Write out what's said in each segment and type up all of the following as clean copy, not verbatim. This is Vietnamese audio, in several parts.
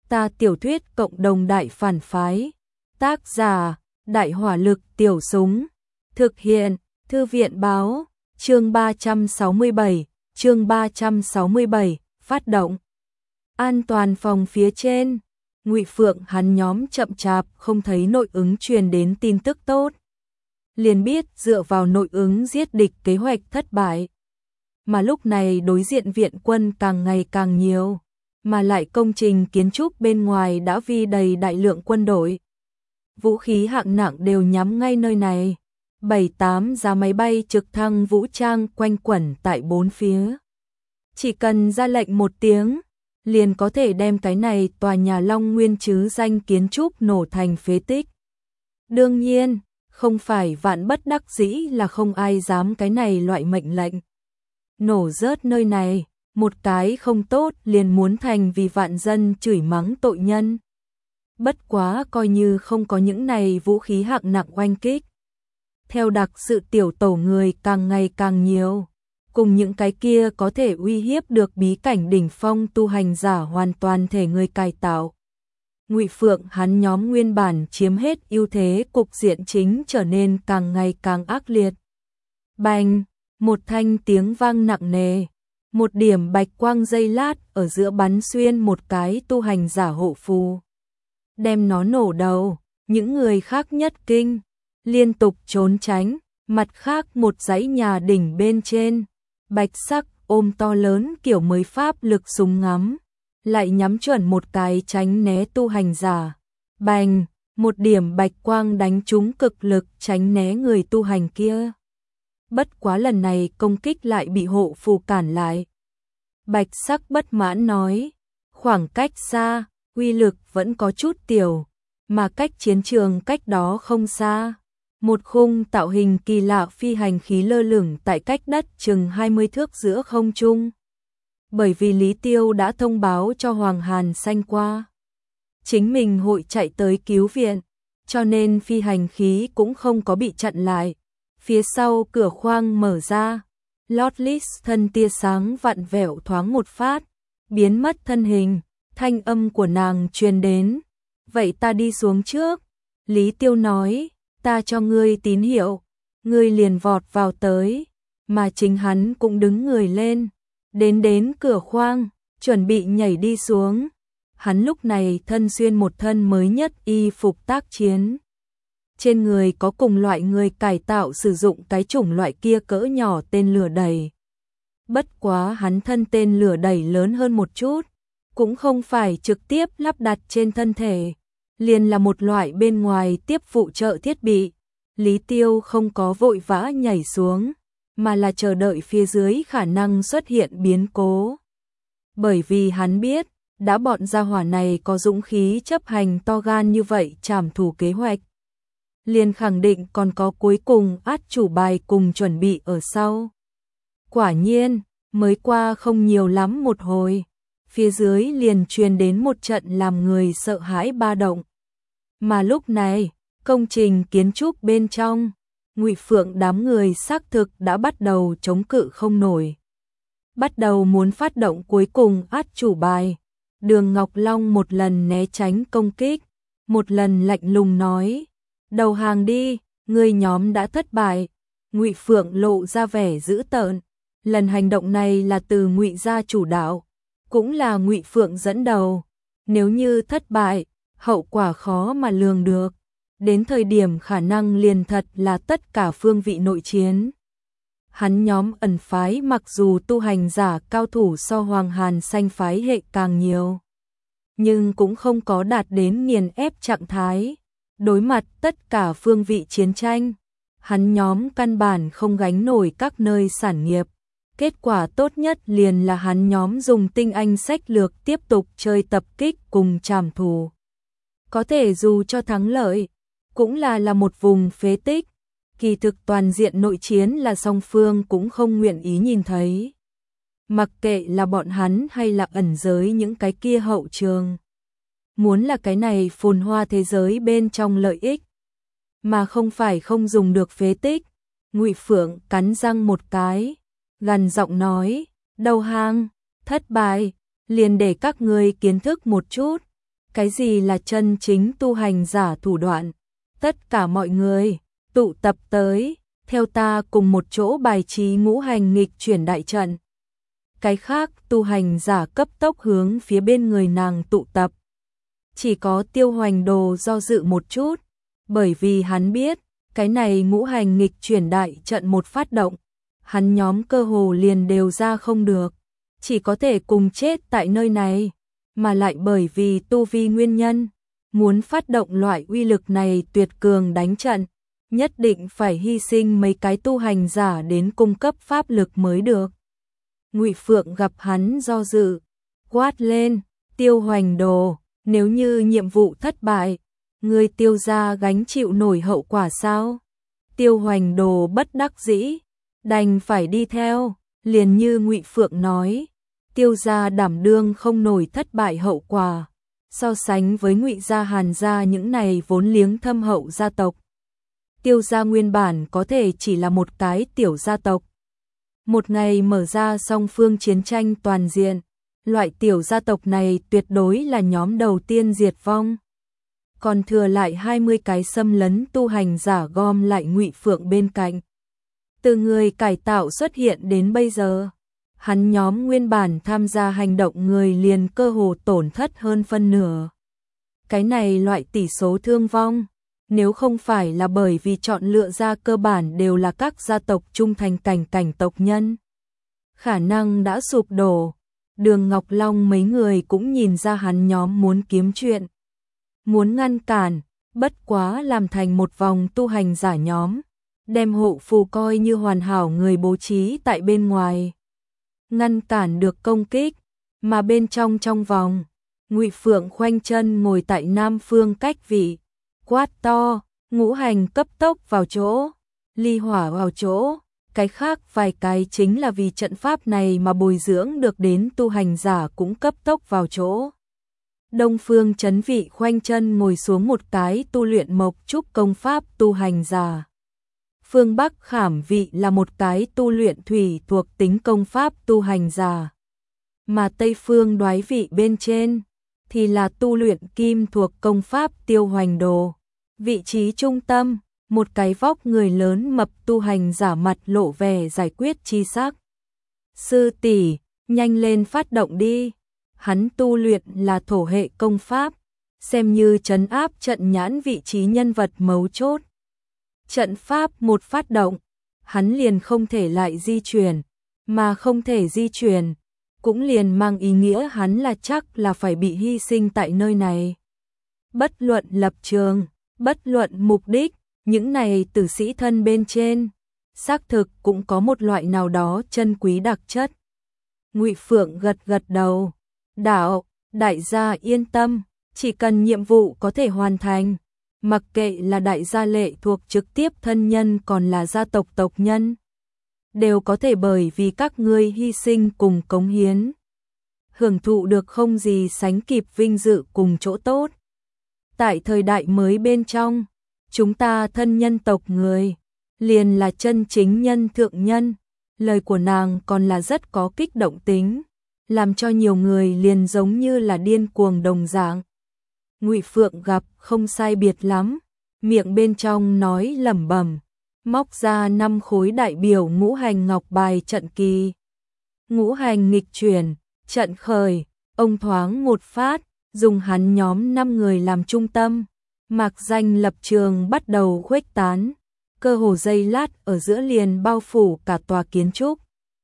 Ta tiểu thuyết cộng đồng đại phản phái. Tác giả: Đại hỏa lực tiểu súng. Thực hiện: Thư viện báo. Chương 367, phát động. An toàn phòng phía trên. Ngụy Phượng hắn nhóm chậm chạp không thấy nội ứng truyền đến tin tức tốt. Liền biết dựa vào nội ứng giết địch kế hoạch thất bại. Mà lúc này đối diện viện quân càng ngày càng nhiều, mà lại công trình kiến trúc bên ngoài đã vi đầy đại lượng quân đội. Vũ khí hạng nặng đều nhắm ngay nơi này. 7-8 giá máy bay trực thăng vũ trang quanh quẩn tại bốn phía. Chỉ cần ra lệnh một tiếng, liền có thể đem cái này tòa nhà Long Nguyên chứ danh kiến trúc nổ thành phế tích. Đương nhiên, không phải vạn bất đắc dĩ là không ai dám cái này loại mệnh lệnh. Nổ rớt nơi này, một cái không tốt liền muốn thành vì vạn dân chửi mắng tội nhân. Bất quá coi như không có những này vũ khí hạng nặng oanh kích. Theo đặc sự tiểu tổ người càng ngày càng nhiều, cùng những cái kia có thể uy hiếp được bí cảnh đỉnh phong tu hành giả hoàn toàn thể người cải tạo. Ngụy Phượng hắn nhóm nguyên bản chiếm hết ưu thế, cục diện chính trở nên càng ngày càng ác liệt. Bành, một thanh tiếng vang nặng nề, một điểm bạch quang giây lát ở giữa bắn xuyên một cái tu hành giả hộ phù. Đem nó nổ đầu, những người khác nhất kinh, liên tục trốn tránh. Mặt khác một dãy nhà đỉnh bên trên, bạch sắc ôm to lớn kiểu mới pháp lực súng ngắm, lại nhắm chuẩn một cái tránh né tu hành giả. Bành, một điểm bạch quang đánh trúng cực lực tránh né người tu hành kia. Bất quá lần này công kích lại bị hộ phù cản lại. Bạch sắc bất mãn nói, khoảng cách xa, uy lực vẫn có chút tiểu, mà cách chiến trường cách đó không xa. Một khung tạo hình kỳ lạ phi hành khí lơ lửng tại cách đất chừng 20 thước giữa không trung. Bởi vì Lý Tiêu đã thông báo cho Hoàng Hàn Xanh qua, chính mình hội chạy tới cứu viện, cho nên phi hành khí cũng không có bị chặn lại. Phía sau cửa khoang mở ra, Lotless thân tia sáng vặn vẹo thoáng một phát, biến mất thân hình, thanh âm của nàng truyền đến. Vậy ta đi xuống trước. Lý Tiêu nói, ta cho ngươi tín hiệu, ngươi liền vọt vào tới, mà chính hắn cũng đứng người lên, đến cửa khoang, chuẩn bị nhảy đi xuống. Hắn lúc này thân xuyên một thân mới nhất y phục tác chiến. Trên người có cùng loại người cải tạo sử dụng cái chủng loại kia cỡ nhỏ tên lửa đẩy. Bất quá hắn thân tên lửa đẩy lớn hơn một chút, cũng không phải trực tiếp lắp đặt trên thân thể, liền là một loại bên ngoài tiếp phụ trợ thiết bị. Lý Tiêu không có vội vã nhảy xuống, mà là chờ đợi phía dưới khả năng xuất hiện biến cố. Bởi vì hắn biết, đã bọn gia hỏa này có dũng khí chấp hành to gan như vậy trảm thủ kế hoạch, liền khẳng định còn có cuối cùng át chủ bài cùng chuẩn bị ở sau. Quả nhiên, mới qua không nhiều lắm một hồi, phía dưới liền truyền đến một trận làm người sợ hãi ba động. Mà lúc này, công trình kiến trúc bên trong, Ngụy Phượng đám người xác thực đã bắt đầu chống cự không nổi. Bắt đầu muốn phát động cuối cùng át chủ bài. Đường Ngọc Long một lần né tránh công kích, một lần lạnh lùng nói, đầu hàng đi, người nhóm đã thất bại. Ngụy Phượng lộ ra vẻ dữ tợn, lần hành động này là từ Ngụy gia chủ đạo, cũng là Ngụy Phượng dẫn đầu, nếu như thất bại, hậu quả khó mà lường được, đến thời điểm khả năng liền thật là tất cả phương vị nội chiến. Hắn nhóm ẩn phái mặc dù tu hành giả cao thủ so Hoàng Hàn Xanh phái hệ càng nhiều, nhưng cũng không có đạt đến nghiền ép trạng thái. Đối mặt tất cả phương vị chiến tranh, hắn nhóm căn bản không gánh nổi các nơi sản nghiệp. Kết quả tốt nhất liền là hắn nhóm dùng tinh anh sách lược tiếp tục chơi tập kích cùng trảm thù. Có thể dù cho thắng lợi, cũng là một vùng phế tích. Kỳ thực toàn diện nội chiến là song phương cũng không nguyện ý nhìn thấy. Mặc kệ là bọn hắn hay là ẩn giới những cái kia hậu trường. Muốn là cái này phồn hoa thế giới bên trong lợi ích, mà không phải không dùng được phế tích. Ngụy Phượng cắn răng một cái, gằn giọng nói, đầu hàng, thất bại, liền để các ngươi kiến thức một chút. Cái gì là chân chính tu hành giả thủ đoạn? Tất cả mọi người, tụ tập tới, theo ta cùng một chỗ bài trí ngũ hành nghịch chuyển đại trận. Cái khác tu hành giả cấp tốc hướng phía bên người nàng tụ tập. Chỉ có Tiêu Hoành Đồ do dự một chút, bởi vì hắn biết, cái này ngũ hành nghịch chuyển đại trận một phát động, hắn nhóm cơ hồ liền đều ra không được, chỉ có thể cùng chết tại nơi này, mà lại bởi vì tu vi nguyên nhân, muốn phát động loại uy lực này tuyệt cường đánh trận, nhất định phải hy sinh mấy cái tu hành giả đến cung cấp pháp lực mới được. Ngụy Phượng gặp hắn do dự, quát lên, Tiêu Hoành Đồ, nếu như nhiệm vụ thất bại, người Tiêu gia gánh chịu nổi hậu quả sao? Tiêu Hoành Đồ bất đắc dĩ, đành phải đi theo, liền như Ngụy Phượng nói, Tiêu gia đảm đương không nổi thất bại hậu quả, so sánh với Ngụy gia Hàn gia những này vốn liếng thâm hậu gia tộc. Tiêu gia nguyên bản có thể chỉ là một cái tiểu gia tộc. Một ngày mở ra song phương chiến tranh toàn diện, loại tiểu gia tộc này tuyệt đối là nhóm đầu tiên diệt vong. Còn thừa lại 20 cái xâm lấn tu hành giả gom lại Ngụy Phượng bên cạnh. Từ người cải tạo xuất hiện đến bây giờ, hắn nhóm nguyên bản tham gia hành động người liền cơ hồ tổn thất hơn phân nửa. Cái này loại tỷ số thương vong, nếu không phải là bởi vì chọn lựa ra cơ bản đều là các gia tộc trung thành cảnh tộc nhân, khả năng đã sụp đổ. Đường Ngọc Long mấy người cũng nhìn ra hắn nhóm muốn kiếm chuyện, muốn ngăn cản, bất quá làm thành một vòng tu hành giả nhóm, đem hộ phù coi như hoàn hảo người bố trí tại bên ngoài, ngăn cản được công kích, mà bên trong vòng, Ngụy Phượng khoanh chân ngồi tại nam phương cách vị, quát to, ngũ hành cấp tốc vào chỗ, ly hỏa vào chỗ. Cái khác vài cái chính là vì trận pháp này mà bồi dưỡng được đến tu hành giả cũng cấp tốc vào chỗ. Đông phương chấn vị khoanh chân ngồi xuống một cái tu luyện mộc trúc công pháp tu hành giả. Phương Bắc khảm vị là một cái tu luyện thủy thuộc tính công pháp tu hành giả. Mà Tây phương đoái vị bên trên thì là tu luyện kim thuộc công pháp Tiêu Hoành Đồ. Vị trí trung tâm, một cái vóc người lớn mập tu hành giả mặt lộ vẻ giải quyết chi sắc. Sư tỷ, nhanh lên phát động đi. Hắn tu luyện là thổ hệ công pháp, xem như trấn áp trận nhãn vị trí nhân vật mấu chốt. Trận pháp một phát động, hắn liền không thể lại di chuyển, mà không thể di chuyển, cũng liền mang ý nghĩa hắn là chắc là phải bị hy sinh tại nơi này. Bất luận lập trường, bất luận mục đích, những này tử sĩ thân bên trên, xác thực cũng có một loại nào đó chân quý đặc chất. Ngụy Phượng gật đầu, đạo, đại gia yên tâm, chỉ cần nhiệm vụ có thể hoàn thành, mặc kệ là đại gia lệ thuộc trực tiếp thân nhân còn là gia tộc tộc nhân, đều có thể bởi vì các ngươi hy sinh cùng cống hiến, hưởng thụ được không gì sánh kịp vinh dự cùng chỗ tốt. Tại thời đại mới bên trong, chúng ta thân nhân tộc người, liền là chân chính nhân thượng nhân. Lời của nàng còn là rất có kích động tính, làm cho nhiều người liền giống như là điên cuồng đồng dạng. Ngụy Phượng gặp không sai biệt lắm, miệng bên trong nói lẩm bẩm, móc ra 5 khối đại biểu ngũ hành ngọc bài trận kỳ. Ngũ hành nghịch chuyển, trận khởi, ông thoáng một phát, dùng hắn nhóm 5 người làm trung tâm, mạc danh lập trường bắt đầu khuếch tán, cơ hồ giây lát ở giữa liền bao phủ cả tòa kiến trúc.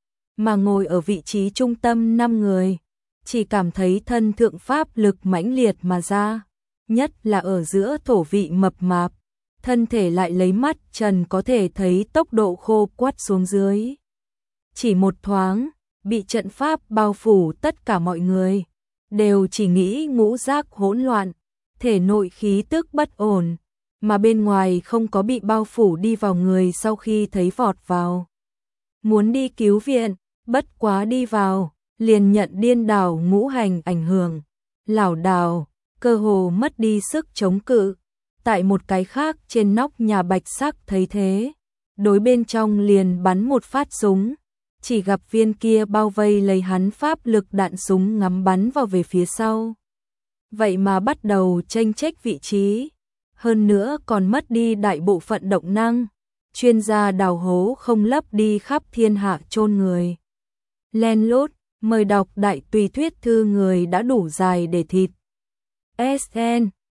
Mà ngồi ở vị trí trung tâm 5 người, chỉ cảm thấy thân thượng pháp lực mãnh liệt mà ra, nhất là ở giữa thổ vị mập mạp, thân thể lại lấy mắt trần có thể thấy tốc độ khô quắt xuống dưới. Chỉ một thoáng, bị trận pháp bao phủ tất cả mọi người, đều chỉ nghĩ ngũ giác hỗn loạn, thể nội khí tức bất ổn, mà bên ngoài không có bị bao phủ đi vào người sau khi thấy vọt vào. Muốn đi cứu viện, bất quá đi vào, liền nhận điên đảo ngũ hành ảnh hưởng, lảo đảo, cơ hồ mất đi sức chống cự. Tại một cái khác trên nóc nhà bạch sắc thấy thế, đối bên trong liền bắn một phát súng, chỉ gặp viên kia bao vây lấy hắn pháp lực đạn súng ngắm bắn vào về phía sau. vậy mà bắt đầu tranh chấp vị trí, hơn nữa còn mất đi đại bộ phận động năng, chuyên gia đào hố không lấp đi khắp thiên hạ chôn người. Len lút, mời đọc đại tùy thuyết thư người đã đủ dài để thịt. SN